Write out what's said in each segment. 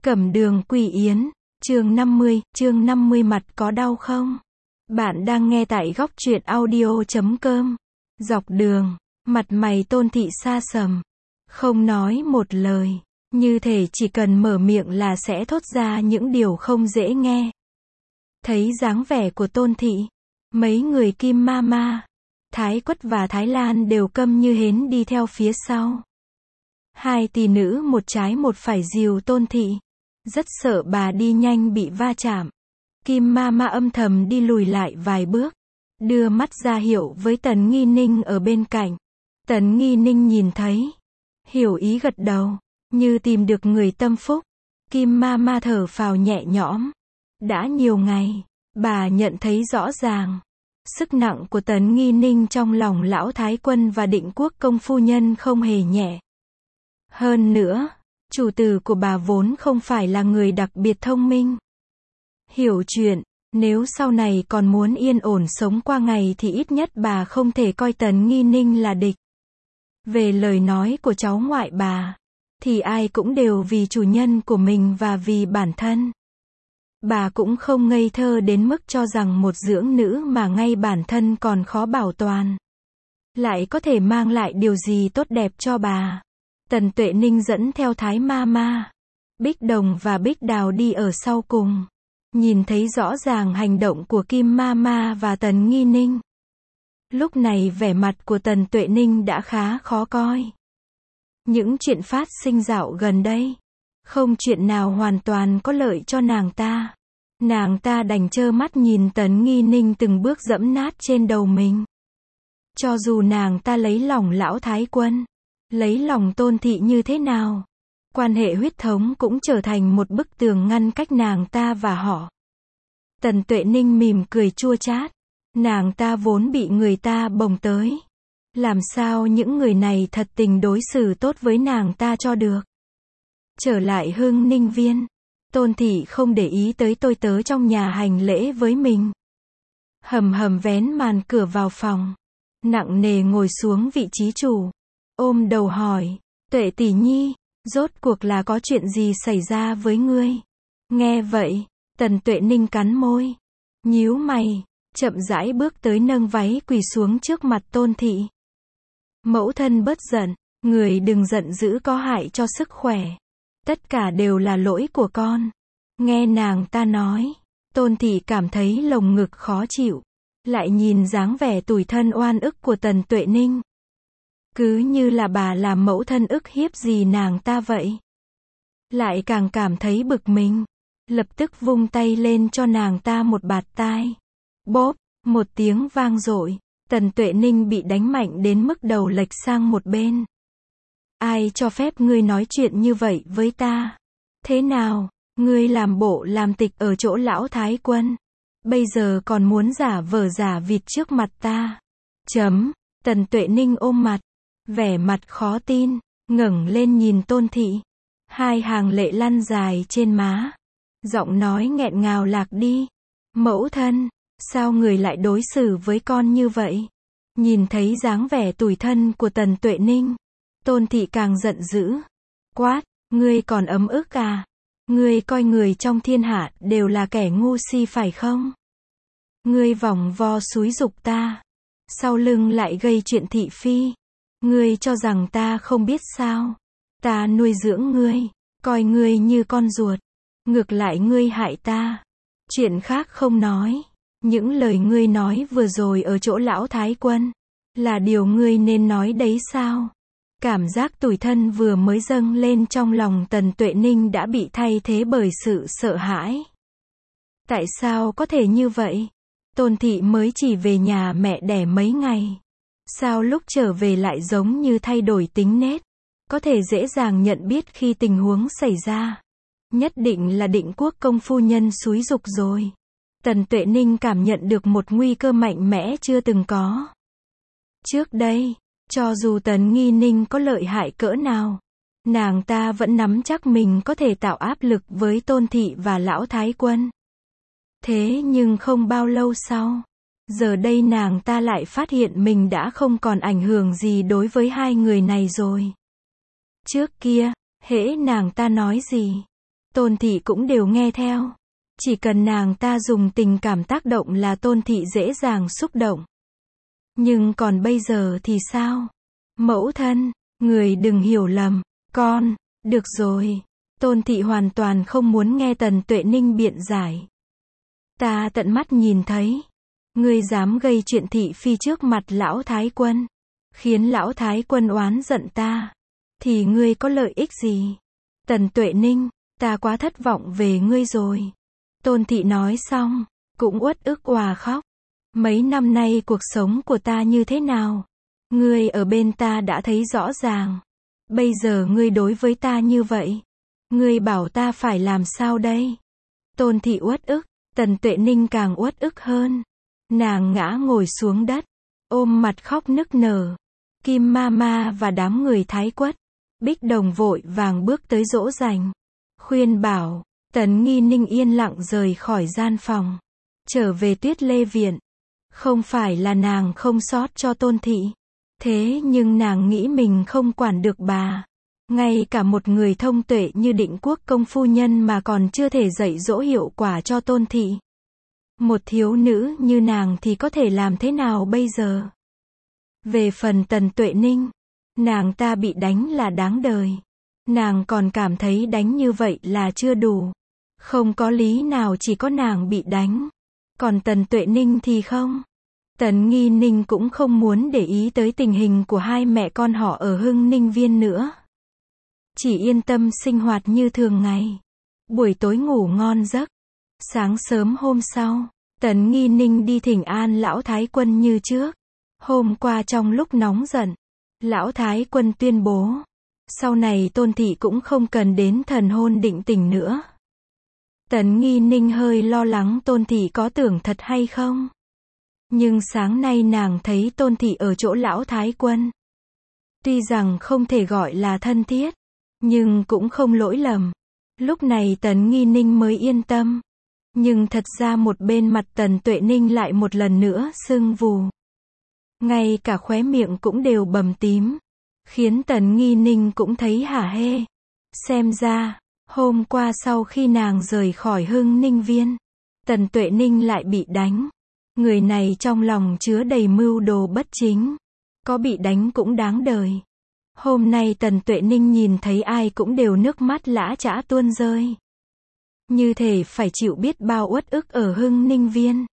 Cẩm Đường Quỷ Yến, chương 50 mặt có đau không? Bạn đang nghe tại góc truyện audio.com. Dọc đường, mặt mày Tôn Thị xa sầm, không nói một lời, như thể chỉ cần mở miệng là sẽ thốt ra những điều không dễ nghe. Thấy dáng vẻ của Tôn Thị, mấy người Kim Mama, Thái Quất và Thái Lan đều câm như hến đi theo phía sau. Hai tỷ nữ một trái một phải dìu Tôn Thị, rất sợ bà đi nhanh bị va chạm. Kim Mama âm thầm đi lùi lại vài bước, đưa mắt ra hiệu với Tần Nghi Ninh ở bên cạnh. Tần Nghi Ninh nhìn thấy, hiểu ý gật đầu, như tìm được người tâm phúc. Kim Mama thở phào nhẹ nhõm. Đã nhiều ngày, bà nhận thấy rõ ràng, sức nặng của Tần Nghi Ninh trong lòng lão Thái Quân và Định Quốc công phu nhân không hề nhẹ. Hơn nữa, chủ tử của bà vốn không phải là người đặc biệt thông minh. Hiểu chuyện, nếu sau này còn muốn yên ổn sống qua ngày thì ít nhất bà không thể coi Tần Nghi Ninh là địch. Về lời nói của cháu ngoại bà, thì ai cũng đều vì chủ nhân của mình và vì bản thân. Bà cũng không ngây thơ đến mức cho rằng một dưỡng nữ mà ngay bản thân còn khó bảo toàn, lại có thể mang lại điều gì tốt đẹp cho bà. Tần Tuệ Ninh dẫn theo Thái Mama, Bích Đồng và Bích Đào đi ở sau cùng. Nhìn thấy rõ ràng hành động của Kim Mama và Tần Nghi Ninh. Lúc này vẻ mặt của Tần Tuệ Ninh đã khá khó coi. Những chuyện phát sinh dạo gần đây, không chuyện nào hoàn toàn có lợi cho nàng ta. Nàng ta đành trơ mắt nhìn Tần Nghi Ninh từng bước dẫm nát trên đầu mình. Cho dù nàng ta lấy lòng lão Thái Quân, lấy lòng Tôn Thị như thế nào, quan hệ huyết thống cũng trở thành một bức tường ngăn cách nàng ta và họ. Tần Tuệ Ninh mỉm cười chua chát. Nàng ta vốn bị người ta bồng tới. Làm sao những người này thật tình đối xử tốt với nàng ta cho được. Trở lại Hưng Ninh Viên, Tôn Thị không để ý tới tôi tớ trong nhà hành lễ với mình. Hầm hầm vén màn cửa vào phòng, nặng nề ngồi xuống vị trí chủ, ôm đầu hỏi, Tuệ tỷ nhi, rốt cuộc là có chuyện gì xảy ra với ngươi? Nghe vậy, Tần Tuệ Ninh cắn môi, nhíu mày, chậm rãi bước tới nâng váy quỳ xuống trước mặt Tôn Thị. Mẫu thân bớt giận, người đừng giận dữ có hại cho sức khỏe. Tất cả đều là lỗi của con. Nghe nàng ta nói, Tôn Thị cảm thấy lồng ngực khó chịu, lại nhìn dáng vẻ tủi thân oan ức của Tần Tuệ Ninh. Cứ như là bà làm mẫu thân ức hiếp gì nàng ta vậy. Lại càng cảm thấy bực mình, lập tức vung tay lên cho nàng ta một bạt tai. Bóp, một tiếng vang dội, Tần Tuệ Ninh bị đánh mạnh đến mức đầu lệch sang một bên. Ai cho phép ngươi nói chuyện như vậy với ta? Thế nào, ngươi làm bộ làm tịch ở chỗ lão Thái Quân, bây giờ còn muốn giả vờ giả vịt trước mặt ta? Tần Tuệ Ninh ôm mặt, vẻ mặt khó tin, ngẩng lên nhìn Tôn Thị. Hai hàng lệ lăn dài trên má, giọng nói nghẹn ngào lạc đi. Mẫu thân, sao người lại đối xử với con như vậy? Nhìn thấy dáng vẻ tủi thân của Tần Tuệ Ninh, Tôn Thị càng giận dữ. Quát, ngươi còn ấm ức à? Ngươi coi người trong thiên hạ đều là kẻ ngu si phải không? Ngươi vòng vo xúi giục ta, sau lưng lại gây chuyện thị phi. Ngươi cho rằng ta không biết sao? Ta nuôi dưỡng ngươi, coi ngươi như con ruột. Ngược lại ngươi hại ta. Chuyện khác không nói, những lời ngươi nói vừa rồi ở chỗ lão Thái Quân, là điều ngươi nên nói đấy sao? Cảm giác tủi thân vừa mới dâng lên trong lòng Tần Tuệ Ninh đã bị thay thế bởi sự sợ hãi. Tại sao có thể như vậy? Tôn Thị mới chỉ về nhà mẹ đẻ mấy ngày. Sao lúc trở về lại giống như thay đổi tính nết? Có thể dễ dàng nhận biết khi tình huống xảy ra. Nhất định là Định Quốc công phu nhân xúi giục rồi. Tần Tuệ Ninh cảm nhận được một nguy cơ mạnh mẽ chưa từng có. Trước đây, cho dù Tần Nghi Ninh có lợi hại cỡ nào, nàng ta vẫn nắm chắc mình có thể tạo áp lực với Tôn Thị và lão Thái Quân. Thế nhưng không bao lâu sau, giờ đây nàng ta lại phát hiện mình đã không còn ảnh hưởng gì đối với hai người này rồi. Trước kia, hễ nàng ta nói gì, Tôn thị cũng đều nghe theo. Chỉ cần nàng ta dùng tình cảm tác động là Tôn thị dễ dàng xúc động. Nhưng còn bây giờ thì sao? Mẫu thân, người đừng hiểu lầm, con, được rồi. Tôn thị hoàn toàn không muốn nghe Tần Tuệ Ninh biện giải. Ta tận mắt nhìn thấy. Ngươi dám gây chuyện thị phi trước mặt lão thái quân. Khiến lão thái quân oán giận ta. Thì ngươi có lợi ích gì? Tần Tuệ Ninh, ta quá thất vọng về ngươi rồi. Tôn thị nói xong, cũng uất ức òa khóc. Mấy năm nay cuộc sống của ta như thế nào? Ngươi ở bên ta đã thấy rõ ràng. Bây giờ ngươi đối với ta như vậy. Ngươi bảo ta phải làm sao đây? Tôn thị uất ức, Tần Tuệ Ninh càng uất ức hơn. Nàng ngã ngồi xuống đất, ôm mặt khóc nức nở. Kim Mama và đám người Thái Quất, Bích Đồng vội vàng bước tới dỗ dành, khuyên bảo. Tần Nghi Ninh yên lặng rời khỏi gian phòng, trở về Tuyết Lê Viện. Không phải là nàng không xót cho Tôn thị, thế nhưng nàng nghĩ mình không quản được bà. Ngay cả một người thông tuệ như Định Quốc công phu nhân mà còn chưa thể dạy dỗ hiệu quả cho Tôn thị. Một thiếu nữ như nàng thì có thể làm thế nào bây giờ? Về phần Tần Tuệ Ninh, nàng ta bị đánh là đáng đời. Nàng còn cảm thấy đánh như vậy là chưa đủ. Không có lý nào chỉ có nàng bị đánh. Còn Tần Tuệ Ninh thì không. Tần Nghi Ninh cũng không muốn để ý tới tình hình của hai mẹ con họ ở Hưng Ninh Viên nữa. Chỉ yên tâm sinh hoạt như thường ngày. Buổi tối ngủ ngon giấc. Sáng sớm hôm sau, Tần Nghi Ninh đi thỉnh an lão thái quân như trước. Hôm qua trong lúc nóng giận, lão thái quân tuyên bố, sau này Tôn thị cũng không cần đến thần hôn định tình nữa. Tần Nghi Ninh hơi lo lắng Tôn thị có tưởng thật hay không. Nhưng sáng nay nàng thấy Tôn thị ở chỗ lão thái quân. Tuy rằng không thể gọi là thân thiết, nhưng cũng không lỗi lầm. Lúc này Tần Nghi Ninh mới yên tâm. Nhưng thật ra một bên mặt Tần Tuệ Ninh lại một lần nữa sưng vù. Ngay cả khóe miệng cũng đều bầm tím. Khiến Tần Nghi Ninh cũng thấy hả hê. Xem ra, hôm qua sau khi nàng rời khỏi Hưng Ninh Viên, Tần Tuệ Ninh lại bị đánh. Người này trong lòng chứa đầy mưu đồ bất chính. Có bị đánh cũng đáng đời. Hôm nay Tần Tuệ Ninh nhìn thấy ai cũng đều nước mắt lã chã tuôn rơi. Như thể phải chịu biết bao uất ức ở Hưng Ninh Viên.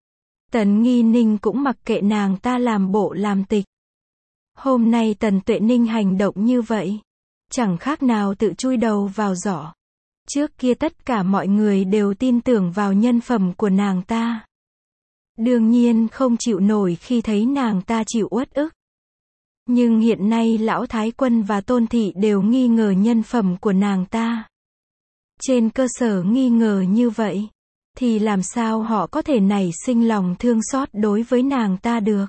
Tần Nghi Ninh cũng mặc kệ nàng ta làm bộ làm tịch. Hôm nay Tần Tuệ Ninh hành động như vậy, chẳng khác nào tự chui đầu vào giỏ. Trước kia tất cả mọi người đều tin tưởng vào nhân phẩm của nàng ta. Đương nhiên không chịu nổi khi thấy nàng ta chịu uất ức. Nhưng hiện nay lão thái quân và Tôn thị đều nghi ngờ nhân phẩm của nàng ta. Trên cơ sở nghi ngờ như vậy, thì làm sao họ có thể nảy sinh lòng thương xót đối với nàng ta được?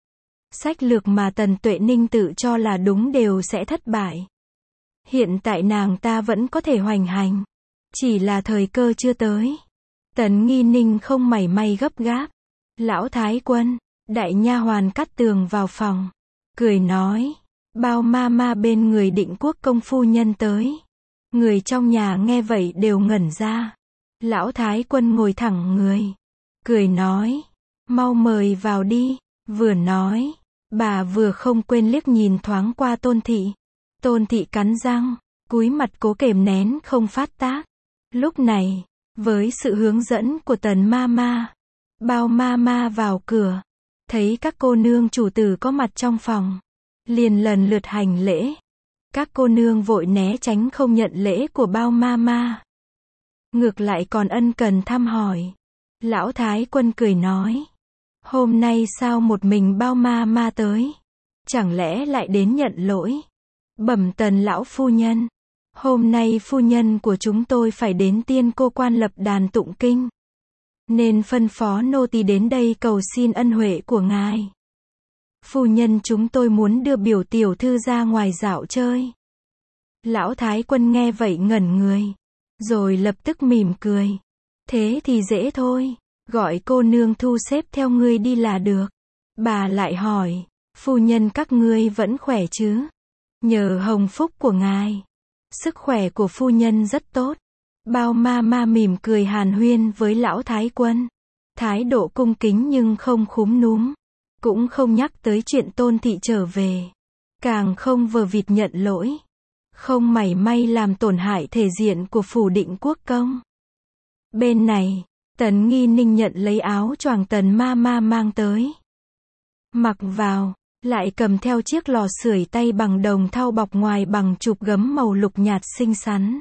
Sách lược mà Tần Tuệ Ninh tự cho là đúng đều sẽ thất bại. Hiện tại nàng ta vẫn có thể hoành hành. Chỉ là thời cơ chưa tới. Tần Nghi Ninh không mảy may gấp gáp. Lão thái quân, đại nha hoàn Cát Tường vào phòng. Cười nói, bao Mama bên người Định Quốc công phu nhân tới. Người trong nhà nghe vậy đều ngẩn ra. Lão thái quân ngồi thẳng người. Cười nói, mau mời vào đi. Vừa nói, bà vừa không quên liếc nhìn thoáng qua Tôn thị. Tôn thị cắn răng, cúi mặt cố kềm nén không phát tác. Lúc này, với sự hướng dẫn của Tần Mama, bao Mama vào cửa, thấy các cô nương chủ tử có mặt trong phòng, liền lần lượt hành lễ. Các cô nương vội né tránh không nhận lễ của bao Mama. Ngược lại còn ân cần thăm hỏi. Lão thái quân cười nói, hôm nay sao một mình bao Mama tới? Chẳng lẽ lại đến nhận lỗi? Bẩm Tần lão phu nhân, hôm nay phu nhân của chúng tôi phải đến Tiên Cô Quan lập đàn tụng kinh, nên phân phó nô tỳ đến đây cầu xin ân huệ của ngài. Phu nhân chúng tôi muốn đưa biểu tiểu thư ra ngoài dạo chơi. Lão thái quân nghe vậy ngẩn người, rồi lập tức mỉm cười. Thế thì dễ thôi, gọi cô nương thu xếp theo ngươi đi là được. Bà lại hỏi, phu nhân các ngươi vẫn khỏe chứ? Nhờ hồng phúc của ngài, sức khỏe của phu nhân rất tốt. Bao ma ma mỉm cười hàn huyên với lão thái quân. Thái độ cung kính nhưng không khúm núm. Cũng không nhắc tới chuyện Tôn thị trở về. Càng không vờ vịt nhận lỗi. Không mảy may làm tổn hại thể diện của phủ Định Quốc công. Bên này, Tần Nghi Ninh nhận lấy áo choàng Tần ma ma mang tới. Mặc vào, lại cầm theo chiếc lò sưởi tay bằng đồng thau bọc ngoài bằng chụp gấm màu lục nhạt xinh xắn.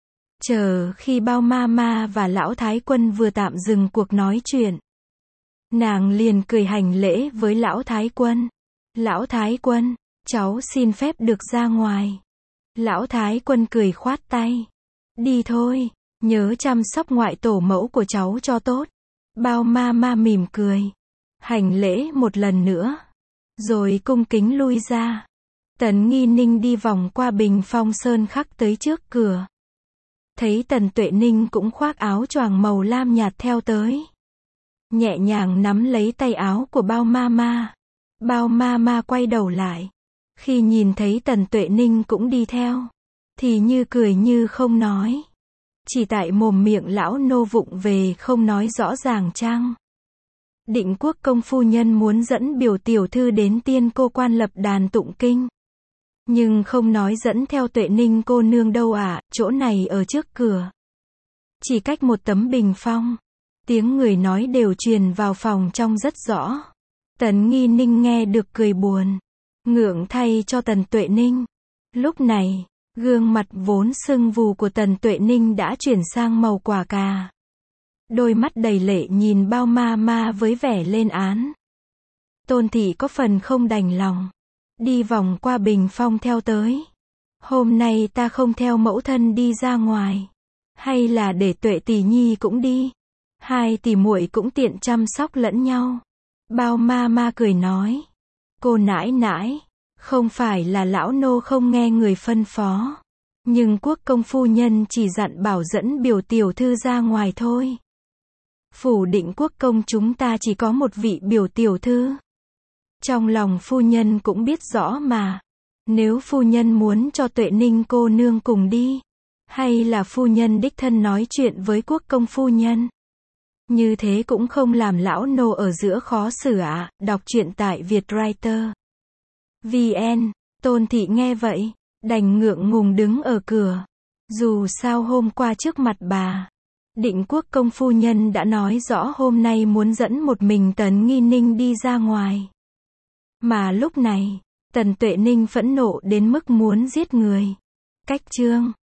Chờ khi Bao ma ma và lão thái quân vừa tạm dừng cuộc nói chuyện, nàng liền cười hành lễ với lão thái quân. Lão thái quân, cháu xin phép được ra ngoài. Lão thái quân cười khoát tay. Đi thôi, nhớ chăm sóc ngoại tổ mẫu của cháu cho tốt. Bao ma ma mỉm cười, hành lễ một lần nữa, rồi cung kính lui ra. Tần Nghi Ninh đi vòng qua bình phong sơn khắc tới trước cửa. Thấy Tần Tuệ Ninh cũng khoác áo choàng màu lam nhạt theo tới. Nhẹ nhàng nắm lấy tay áo của Bao ma ma. Bao ma ma quay đầu lại. Khi nhìn thấy Tần Tuệ Ninh cũng đi theo, thì như cười như không nói. Chỉ tại mồm miệng lão nô vụng về không nói rõ ràng chăng? Định Quốc công phu nhân muốn dẫn biểu tiểu thư đến Tiên cô quan lập đàn tụng kinh. Nhưng không nói dẫn theo Tuệ Ninh cô nương đâu ạ, chỗ này ở trước cửa. Chỉ cách một tấm bình phong. Tiếng người nói đều truyền vào phòng trong rất rõ. Tần Nghi Ninh nghe được cười buồn. Ngượng thay cho Tần Tuệ Ninh. Lúc này, gương mặt vốn sưng vù của Tần Tuệ Ninh đã chuyển sang màu quả cà. Đôi mắt đầy lệ nhìn Bao ma ma với vẻ lên án. Tôn thị có phần không đành lòng. Đi vòng qua bình phong theo tới. Hôm nay ta không theo mẫu thân đi ra ngoài. Hay là để Tuệ tỷ nhi cũng đi. Hai tỷ muội cũng tiện chăm sóc lẫn nhau. Bao ma ma cười nói. Cô nãi nãi, không phải là lão nô không nghe người phân phó. Nhưng quốc công phu nhân chỉ dặn bảo dẫn biểu tiểu thư ra ngoài thôi. Phủ Định Quốc công chúng ta chỉ có một vị biểu tiểu thư. Trong lòng phu nhân cũng biết rõ mà. Nếu phu nhân muốn cho Tuệ Ninh cô nương cùng đi, hay là phu nhân đích thân nói chuyện với quốc công phu nhân, như thế cũng không làm lão nô ở giữa khó xử ạ. Đọc truyện tại Vietwriter VN. Tôn thị nghe vậy, đành ngượng ngùng đứng ở cửa. Dù sao hôm qua trước mặt bà, Định Quốc công phu nhân đã nói rõ hôm nay muốn dẫn một mình Tần Nghi Ninh đi ra ngoài. Mà lúc này, Tần Tuệ Ninh phẫn nộ đến mức muốn giết người. Cách chương